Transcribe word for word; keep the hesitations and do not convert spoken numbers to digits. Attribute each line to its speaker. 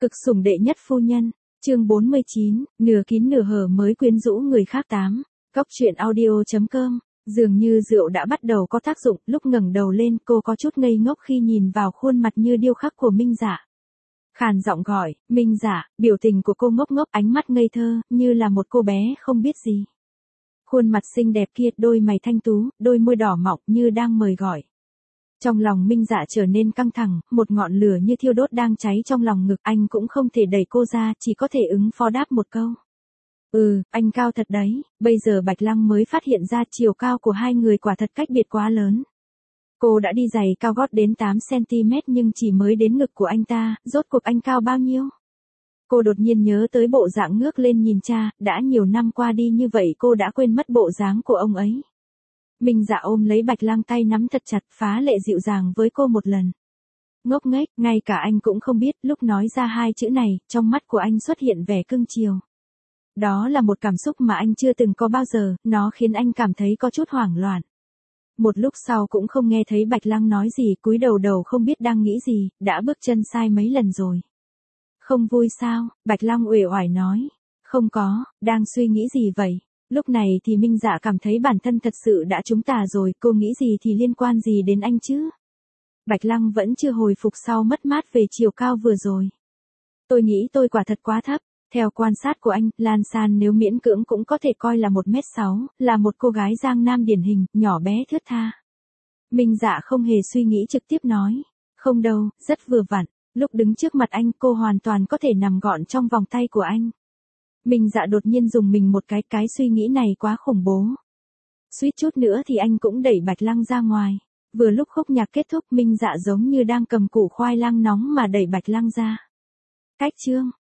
Speaker 1: Cực sủng đệ nhất phu nhân, chương bốn mươi chín, nửa kín nửa hở mới quyến rũ người khác tám. Góc truyện audio chấm com. Dường như rượu đã bắt đầu có tác dụng, lúc ngẩng đầu lên cô có chút ngây ngốc khi nhìn vào khuôn mặt như điêu khắc của Minh Dạ. Khàn giọng gọi, Minh Dạ, biểu tình của cô ngốc ngốc, ánh mắt ngây thơ, như là một cô bé không biết gì. Khuôn mặt xinh đẹp kia, đôi mày thanh tú, đôi môi đỏ mọng như đang mời gọi. Trong lòng Minh Dạ trở nên căng thẳng, một ngọn lửa như thiêu đốt đang cháy trong lòng ngực, anh cũng không thể đẩy cô ra, chỉ có thể ứng phó đáp một câu. Ừ, anh cao thật đấy, bây giờ Bạch Lăng mới phát hiện ra chiều cao của hai người quả thật cách biệt quá lớn. Cô đã đi giày cao gót đến tám xăng ti mét nhưng chỉ mới đến ngực của anh ta, rốt cuộc anh cao bao nhiêu? Cô đột nhiên nhớ tới bộ dạng ngước lên nhìn cha, đã nhiều năm qua đi như vậy cô đã quên mất bộ dáng của ông ấy. Minh Dạ ôm lấy Bạch Lăng, tay nắm thật chặt, phá lệ dịu dàng với cô một lần. Ngốc nghếch, ngay cả anh cũng không biết, lúc nói ra hai chữ này, trong mắt của anh xuất hiện vẻ cưng chiều. Đó là một cảm xúc mà anh chưa từng có bao giờ, nó khiến anh cảm thấy có chút hoảng loạn. Một lúc sau cũng không nghe thấy Bạch Lăng nói gì, cúi đầu đầu không biết đang nghĩ gì, đã bước chân sai mấy lần rồi. Không vui sao? Bạch Lăng uể oải nói. Không có, đang suy nghĩ gì vậy? Lúc này thì Minh Dạ cảm thấy bản thân thật sự đã trúng tà rồi, cô nghĩ gì thì liên quan gì đến anh chứ? Bạch Lăng vẫn chưa hồi phục sau mất mát về chiều cao vừa rồi. Tôi nghĩ tôi quả thật quá thấp. Theo quan sát của anh, Lan San nếu miễn cưỡng cũng có thể coi là một mét sáu, là một cô gái Giang Nam điển hình, nhỏ bé thướt tha. Minh Dạ không hề suy nghĩ trực tiếp nói. Không đâu, rất vừa vặn. Lúc đứng trước mặt anh cô hoàn toàn có thể nằm gọn trong vòng tay của anh. Minh Dạ đột nhiên dùng mình một cái, cái suy nghĩ này quá khủng bố. Suýt chút nữa thì anh cũng đẩy Bạch Lăng ra ngoài. Vừa lúc khúc nhạc kết thúc, Minh Dạ giống như đang cầm củ khoai lang nóng mà đẩy Bạch Lăng ra. Cách chương,